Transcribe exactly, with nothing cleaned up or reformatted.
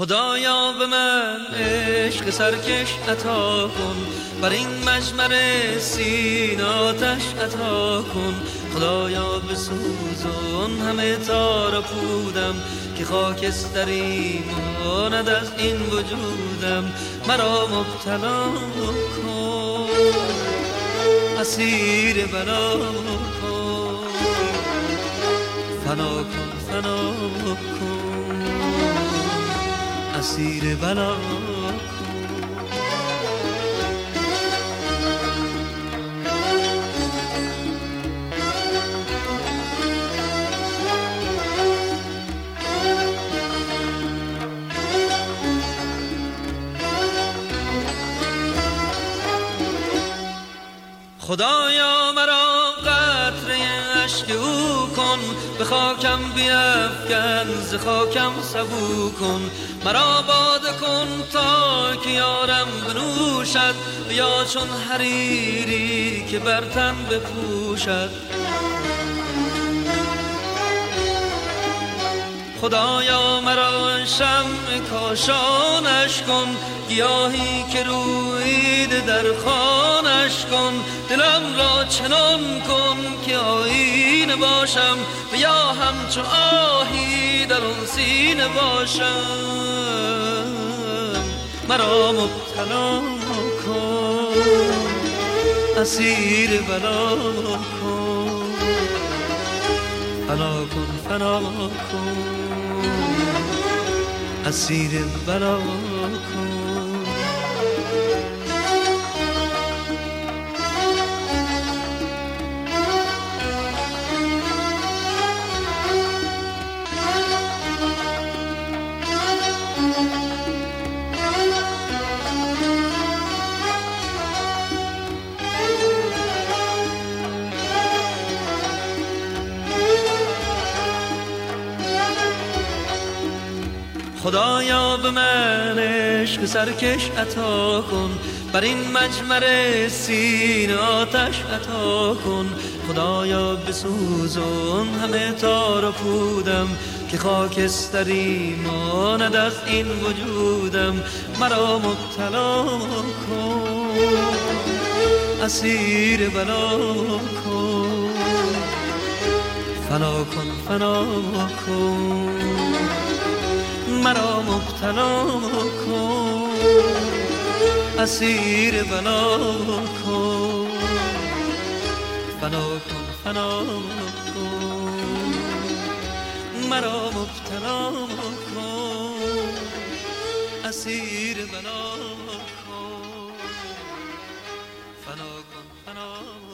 خدایا به من عشق سرکش عطا کن، بر این مجمر سینه آتش عطا کن. خدایا بسوزون همه تار و پودم، که خاکستری ماند از این وجودم. مرا مبتلا کن، اسیر بلا کن، فنا کن فنا کن، اسیر بلا کن. خدایا مرا قطره اشک او کن، به خاکم بیفکن ز خاکم سبو کن. مرا باده کن تا که یارم بنوشد، یا چون حریری که بر تن بپوشد. خدایا مرا شمع کاشانش کن، گیاهی که رویید در خانش کن. دلم را چنان کن که آیینه باشم، یا همچو آهی در آن سینه باشم. مرا مبتلا کن، اسیر بلا کن، فنا کن فنا کن، اسیر بلا کن. خدایا به من عشق سرکش عطا کن، بر این مجمر سینه آتش عطا کن. خدایا بسوزون همه تار و پودم، که خاکستری ماند از این وجودم. مرا مبتلا کن، اسیر بلا کن، فنا کن فنا کن. مرا مبتلا کن، اسیر بلا کن، فنا کن فنا کن. مرا مبتلا کن، اسیر بلا کن، فنا کن فنا کن.